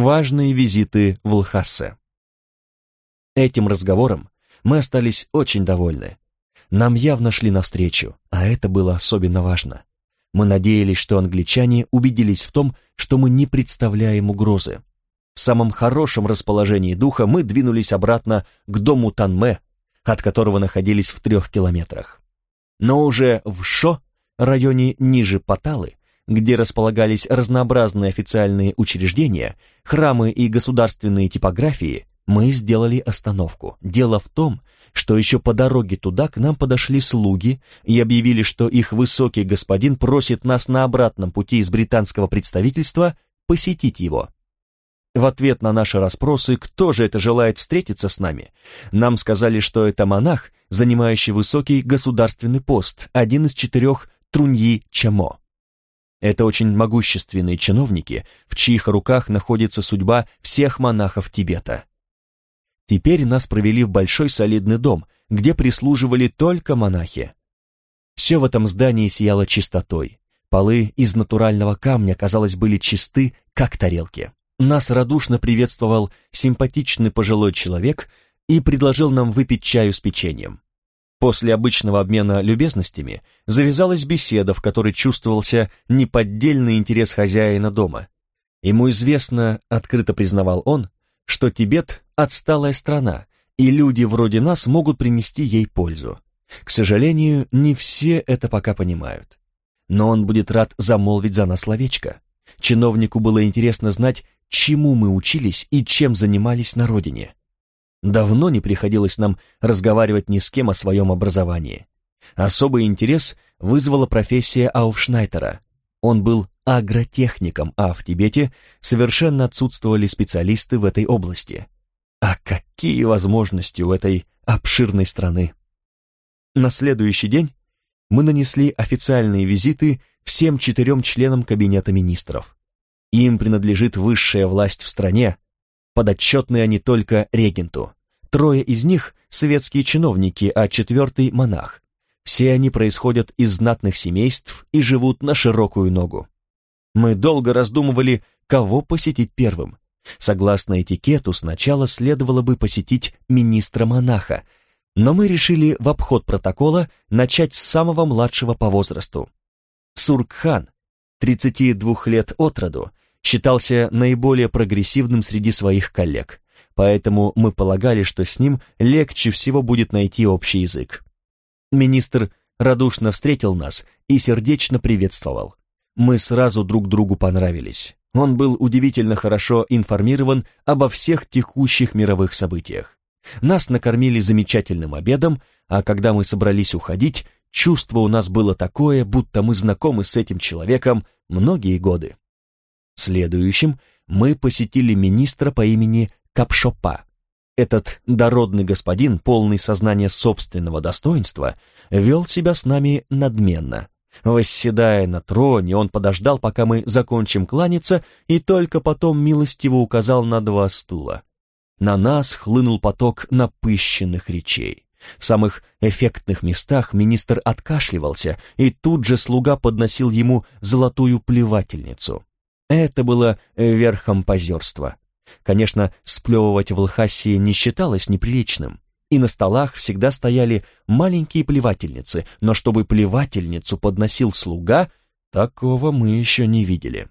Важные визиты в Лхассе. Этим разговором мы остались очень довольны. Нам явно шли навстречу, а это было особенно важно. Мы надеялись, что англичане убедились в том, что мы не представляем угрозы. В самом хорошем расположении духа мы двинулись обратно к дому Танме, от которого находились в 3 километрах. Но уже в Шо, районе ниже Паталы, где располагались разнообразные официальные учреждения, храмы и государственные типографии, мы сделали остановку. Дело в том, что еще по дороге туда к нам подошли слуги и объявили, что их высокий господин просит нас на обратном пути из британского представительства посетить его. В ответ на наши расспросы, кто же это желает встретиться с нами, нам сказали, что это монах, занимающий высокий государственный пост, один из 4 Труньи Чамо. Это очень могущественные чиновники, в чьих руках находится судьба всех монахов Тибета. Теперь нас провели в большой солидный дом, где прислуживали только монахи. Все в этом здании сияло чистотой. Полы из натурального камня, казалось, были чисты, как тарелки. Нас радушно приветствовал симпатичный пожилой человек и предложил нам выпить чаю с печеньем. После обычного обмена любезностями завязалась беседа, в которой чувствовался неподдельный интерес хозяина дома. Ему известно, открыто признавал он, что Тибет – отсталая страна, и люди вроде нас могут принести ей пользу. К сожалению, не все это пока понимают. Но он будет рад замолвить за нас словечко. Чиновнику было интересно знать, чему мы учились и чем занимались на родине. Давно не приходилось нам разговаривать ни с кем о своем образовании. Особый интерес вызвала профессия Ауфшнайтера. Он был агротехником, а в Тибете совершенно отсутствовали специалисты в этой области. А какие возможности у этой обширной страны! На следующий день мы нанесли официальные визиты всем 4 членам кабинета министров. Им принадлежит высшая власть в стране, подотчетны они только регенту. 3 из них – светские чиновники, а 4 – монах. Все они происходят из знатных семейств и живут на широкую ногу. Мы долго раздумывали, кого посетить первым. Согласно этикету, сначала следовало бы посетить министра-монаха, но мы решили в обход протокола начать с самого младшего по возрасту. Суркхан, 32 лет от роду, считался наиболее прогрессивным среди своих коллег, поэтому мы полагали, что с ним легче всего будет найти общий язык. Министр радушно встретил нас и сердечно приветствовал. Мы сразу друг другу понравились. Он был удивительно хорошо информирован обо всех текущих мировых событиях. Нас накормили замечательным обедом, а когда мы собрались уходить, чувство у нас было такое, будто мы знакомы с этим человеком многие годы. Следующим мы посетили министра по имени Капшопа. Этот дородный господин, полный сознания собственного достоинства, вел себя с нами надменно. Восседая на троне, он подождал, пока мы закончим кланяться, и только потом милостиво указал на 2 стула. На нас хлынул поток напыщенных речей. В самых эффектных местах министр откашливался, и тут же слуга подносил ему золотую плевательницу. Это было верхом позерства. Конечно, сплевывать в Лхасе не считалось неприличным, и на столах всегда стояли маленькие плевательницы, но чтобы плевательницу подносил слуга, такого мы еще не видели.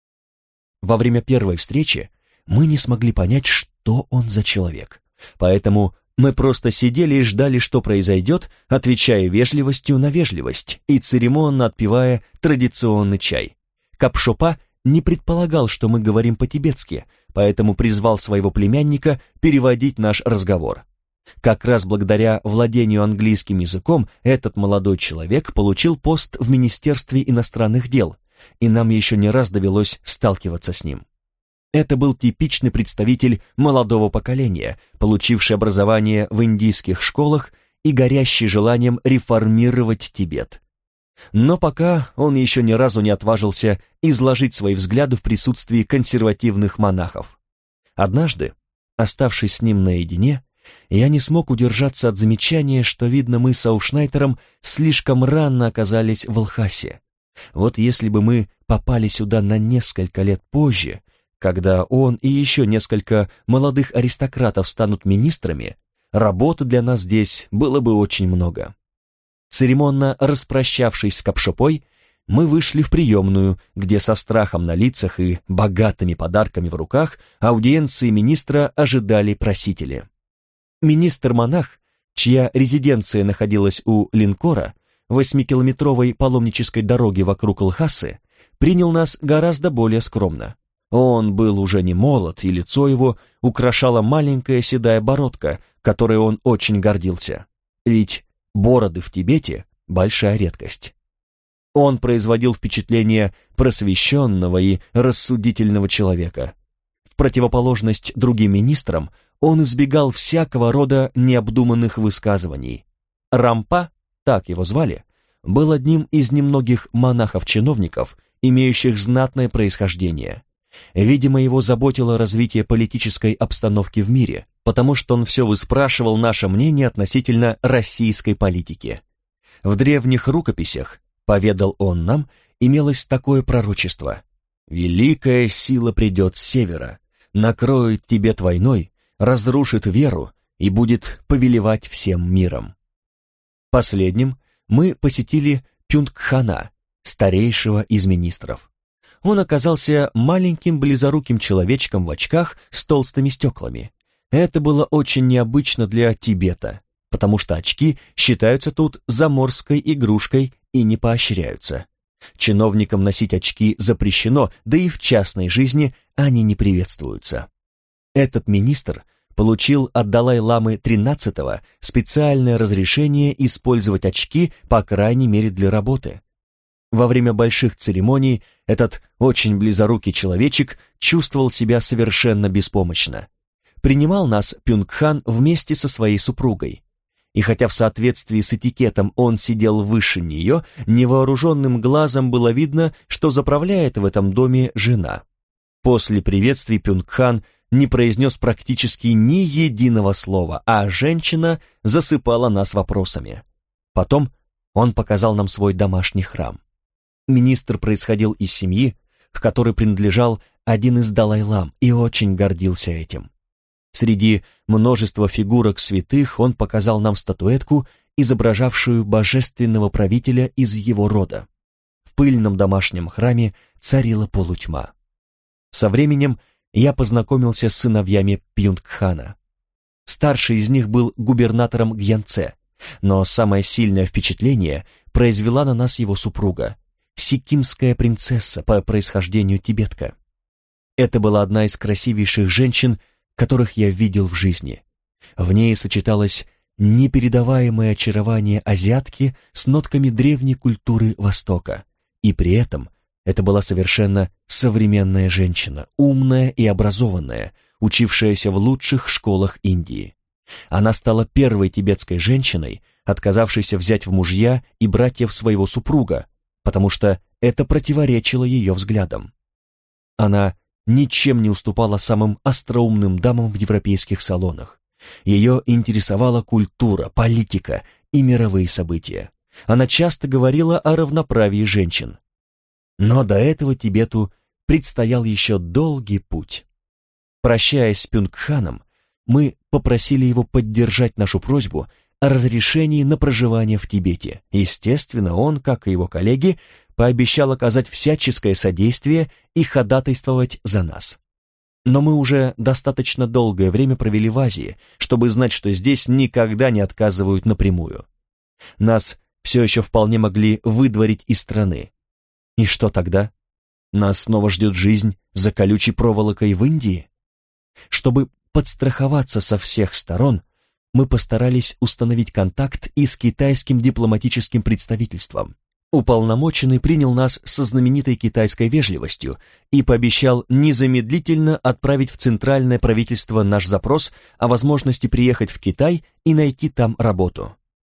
Во время первой встречи мы не смогли понять, что он за человек, поэтому мы просто сидели и ждали, что произойдет, отвечая вежливостью на вежливость и церемонно отпивая традиционный чай. Капшопа не предполагал, что мы говорим по-тибетски, поэтому призвал своего племянника переводить наш разговор. Как раз благодаря владению английским языком этот молодой человек получил пост в Министерстве иностранных дел, и нам еще не раз довелось сталкиваться с ним. Это был типичный представитель молодого поколения, получивший образование в индийских школах и горящий желанием реформировать Тибет. Но пока он еще ни разу не отважился изложить свои взгляды в присутствии консервативных монахов. Однажды, оставшись с ним наедине, я не смог удержаться от замечания, что, видно, мы с Ауфшнайтером слишком рано оказались в Лхасе. Вот если бы мы попали сюда на несколько лет позже, Когда он и еще несколько молодых аристократов станут министрами, работы для нас здесь было бы очень много. Церемонно распрощавшись с Капшопой, мы вышли в приемную, где со страхом на лицах и богатыми подарками в руках аудиенции министра ожидали просители. Министр-монах, чья резиденция находилась у Линкора, 8-километровой паломнической дороги вокруг Лхасы, принял нас гораздо более скромно. Он был уже не молод, и лицо его украшала маленькая седая бородка, которой он очень гордился. Ведь бороды в Тибете – большая редкость. Он производил впечатление просвещенного и рассудительного человека. В противоположность другим министрам, он избегал всякого рода необдуманных высказываний. Рампа, так его звали, был одним из немногих монахов-чиновников, имеющих знатное происхождение. Видимо, его заботило развитие политической обстановки в мире, потому что он все выспрашивал наше мнение относительно российской политики. В древних рукописях, поведал он нам, имелось такое пророчество: «Великая сила придет с севера, накроет Тибет войной, разрушит веру и будет повелевать всем миром». Последним мы посетили Пюнгхана, старейшего из министров. Он оказался маленьким близоруким человечком в очках с толстыми стеклами. Это было очень необычно для Тибета, потому что очки считаются тут заморской игрушкой и не поощряются. Чиновникам носить очки запрещено, да и в частной жизни они не приветствуются. Этот министр получил от Далай-ламы XIII специальное разрешение использовать очки, по крайней мере для работы. Во время больших церемоний этот очень близорукий человечек чувствовал себя совершенно беспомощно. Принимал нас Пюнгхан вместе со своей супругой. И хотя в соответствии с этикетом он сидел выше нее, невооруженным глазом было видно, что заправляет в этом доме жена. После приветствий Пюнгхан не произнес практически ни единого слова, а женщина засыпала нас вопросами. Потом он показал нам свой домашний храм. Министр происходил из семьи, к которой принадлежал один из Далай-лам, и очень гордился этим. Среди множества фигурок святых он показал нам статуэтку, изображавшую божественного правителя из его рода. В пыльном домашнем храме царила полутьма. Со временем я познакомился с сыновьями Пюнгхана. Старший из них был губернатором Гьянце, но самое сильное впечатление произвела на нас его супруга, сикимская принцесса, по происхождению тибетка. Это была одна из красивейших женщин, которых я видел в жизни. В ней сочеталось непередаваемое очарование азиатки с нотками древней культуры Востока, и при этом это была совершенно современная женщина, умная и образованная, учившаяся в лучших школах Индии. Она стала первой тибетской женщиной, отказавшейся взять в мужья и братьев своего супруга, потому что это противоречило ее взглядам. Она ничем не уступала самым остроумным дамам в европейских салонах. Ее интересовала культура, политика и мировые события. Она часто говорила о равноправии женщин. Но до этого Тибету предстоял еще долгий путь. Прощаясь с Пюнгханом, мы попросили его поддержать нашу просьбу о разрешении на проживание в Тибете. Естественно, он, как и его коллеги, пообещал оказать всяческое содействие и ходатайствовать за нас. Но мы уже достаточно долгое время провели в Азии, чтобы знать, что здесь никогда не отказывают напрямую. Нас все еще вполне могли выдворить из страны. И что тогда? Нас снова ждет жизнь за колючей проволокой в Индии? Чтобы подстраховаться со всех сторон, мы постарались установить контакт и с китайским дипломатическим представительством. Уполномоченный принял нас со знаменитой китайской вежливостью и пообещал незамедлительно отправить в центральное правительство наш запрос о возможности приехать в Китай и найти там работу.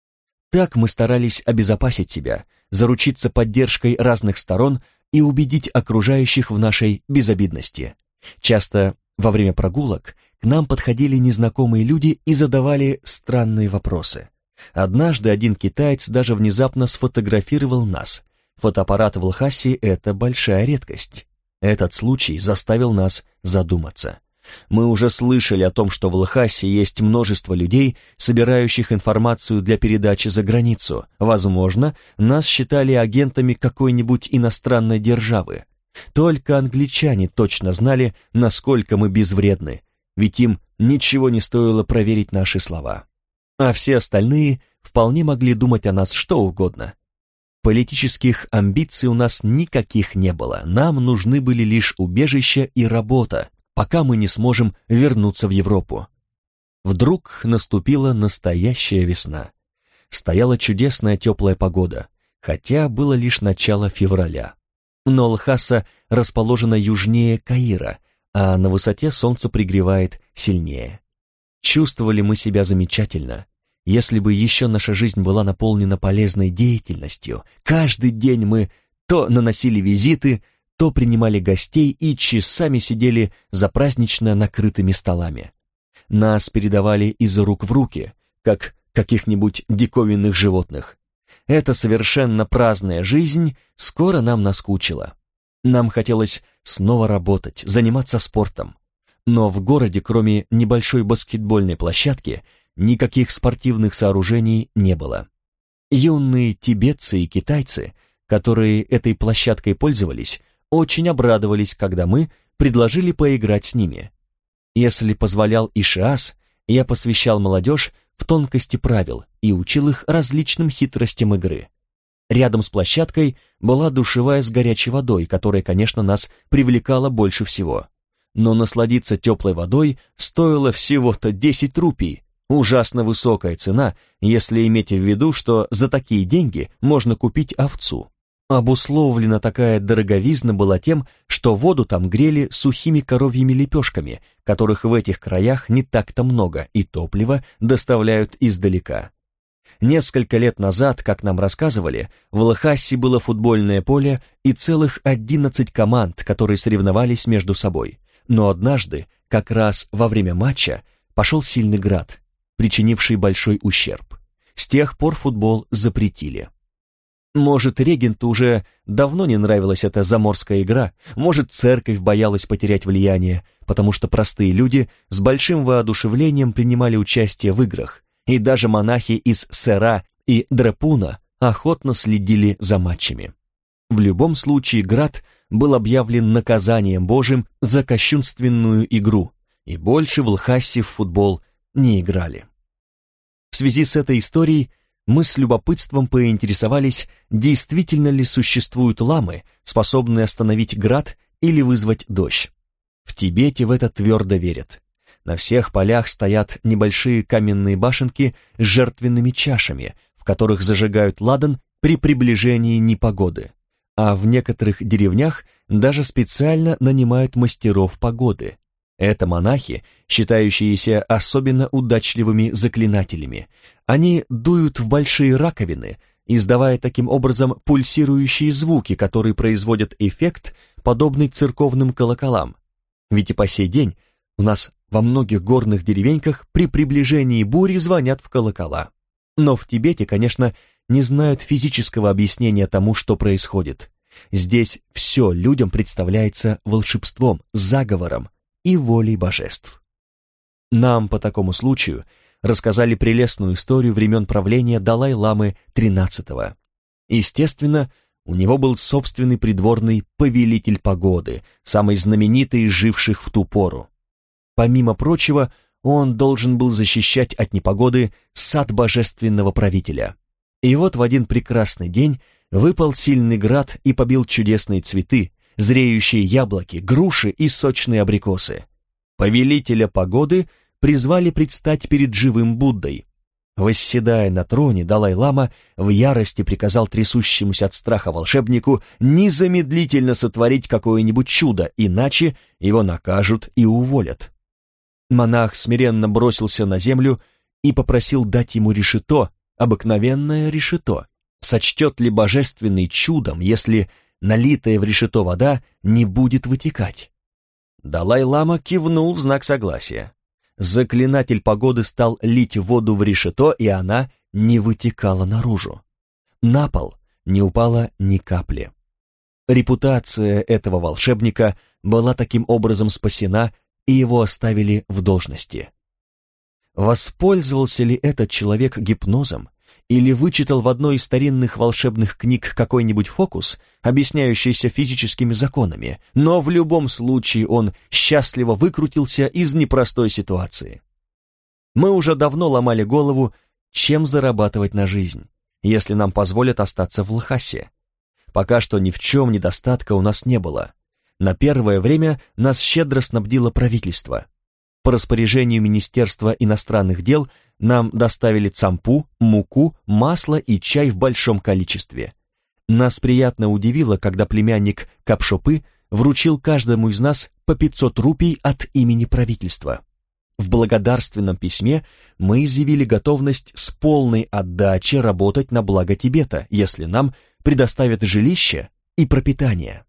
Так мы старались обезопасить себя, заручиться поддержкой разных сторон и убедить окружающих в нашей безобидности. Часто во время прогулок к нам подходили незнакомые люди и задавали странные вопросы. Однажды один китаец даже внезапно сфотографировал нас. Фотоаппарат в Лхасе — это большая редкость. Этот случай заставил нас задуматься. Мы уже слышали о том, что в Лхасе есть множество людей, собирающих информацию для передачи за границу. Возможно, нас считали агентами какой-нибудь иностранной державы. Только англичане точно знали, насколько мы безвредны, ведь им ничего не стоило проверить наши слова. А все остальные вполне могли думать о нас что угодно. Политических амбиций у нас никаких не было, нам нужны были лишь убежище и работа, пока мы не сможем вернуться в Европу. Вдруг наступила настоящая весна. Стояла чудесная теплая погода, хотя было лишь начало февраля. Но Лхаса расположена южнее Каира, а на высоте солнце пригревает сильнее. Чувствовали мы себя замечательно. Если бы еще наша жизнь была наполнена полезной деятельностью, каждый день мы то наносили визиты, то принимали гостей и часами сидели за празднично накрытыми столами. Нас передавали из рук в руки, как каких-нибудь диковинных животных. Эта совершенно праздная жизнь скоро нам наскучила. Нам хотелось снова работать, заниматься спортом. Но в городе, кроме небольшой баскетбольной площадки, никаких спортивных сооружений не было. Юные тибетцы и китайцы, которые этой площадкой пользовались, очень обрадовались, когда мы предложили поиграть с ними. Если позволял Ишиас, я посвящал молодежь в тонкости правил и учил их различным хитростям игры. Рядом с площадкой была душевая с горячей водой, которая, конечно, нас привлекала больше всего. Но насладиться теплой водой стоило всего-то 10 рупий. Ужасно высокая цена, если иметь в виду, что за такие деньги можно купить овцу. Обусловлена такая дороговизна была тем, что воду там грели сухими коровьими лепешками, которых в этих краях не так-то много, и топливо доставляют издалека. Несколько лет назад, как нам рассказывали, в Лхасе было футбольное поле и целых 11 команд, которые соревновались между собой. Но однажды, как раз во время матча, пошел сильный град, причинивший большой ущерб. С тех пор футбол запретили. Может, регенту уже давно не нравилась эта заморская игра, может, церковь боялась потерять влияние, потому что простые люди с большим воодушевлением принимали участие в играх, и даже монахи из Сера и Дрепуна охотно следили за матчами. В любом случае, град был объявлен наказанием Божьим за кощунственную игру, и больше в Лхасе в футбол не играли. В связи с этой историей мы с любопытством поинтересовались, действительно ли существуют ламы, способные остановить град или вызвать дождь. В Тибете в это твердо верят. На всех полях стоят небольшие каменные башенки с жертвенными чашами, в которых зажигают ладан при приближении непогоды. А в некоторых деревнях даже специально нанимают мастеров погоды. Это монахи, считающиеся особенно удачливыми заклинателями. Они дуют в большие раковины, издавая таким образом пульсирующие звуки, которые производят эффект, подобный церковным колоколам. Ведь и по сей день у нас во многих горных деревеньках при приближении бури звонят в колокола. Но в Тибете, конечно, не знают физического объяснения тому, что происходит. Здесь все людям представляется волшебством, заговором и волей божеств. Нам по такому случаю рассказали прелестную историю времен правления Далай-ламы XIII. Естественно, у него был собственный придворный повелитель погоды, самый знаменитый из живших в ту пору. Помимо прочего, он должен был защищать от непогоды сад божественного правителя. И вот в один прекрасный день выпал сильный град и побил чудесные цветы, зреющие яблоки, груши и сочные абрикосы. Повелителя погоды призвали предстать перед живым Буддой. Восседая на троне, Далай-лама в ярости приказал трясущемуся от страха волшебнику незамедлительно сотворить какое-нибудь чудо, иначе его накажут и уволят. Монах смиренно бросился на землю и попросил дать ему решето, обыкновенное решето. Сочтет ли божественный чудом, если налитая в решето вода не будет вытекать? Далай-лама кивнул в знак согласия. Заклинатель погоды стал лить воду в решето, и она не вытекала наружу. На пол не упало ни капли. Репутация этого волшебника была таким образом спасена, и его оставили в должности. Воспользовался ли этот человек гипнозом или вычитал в одной из старинных волшебных книг какой-нибудь фокус, объясняющийся физическими законами, но в любом случае он счастливо выкрутился из непростой ситуации. Мы уже давно ломали голову, чем зарабатывать на жизнь, если нам позволят остаться в Лхасе. Пока что ни в чем недостатка у нас не было. На первое время нас щедро снабдило правительство. По распоряжению Министерства иностранных дел нам доставили цампу, муку, масло и чай в большом количестве. Нас приятно удивило, когда племянник Капшопы вручил каждому из нас по 500 рупий от имени правительства. В благодарственном письме мы изъявили готовность с полной отдачей работать на благо Тибета, если нам предоставят жилище и пропитание.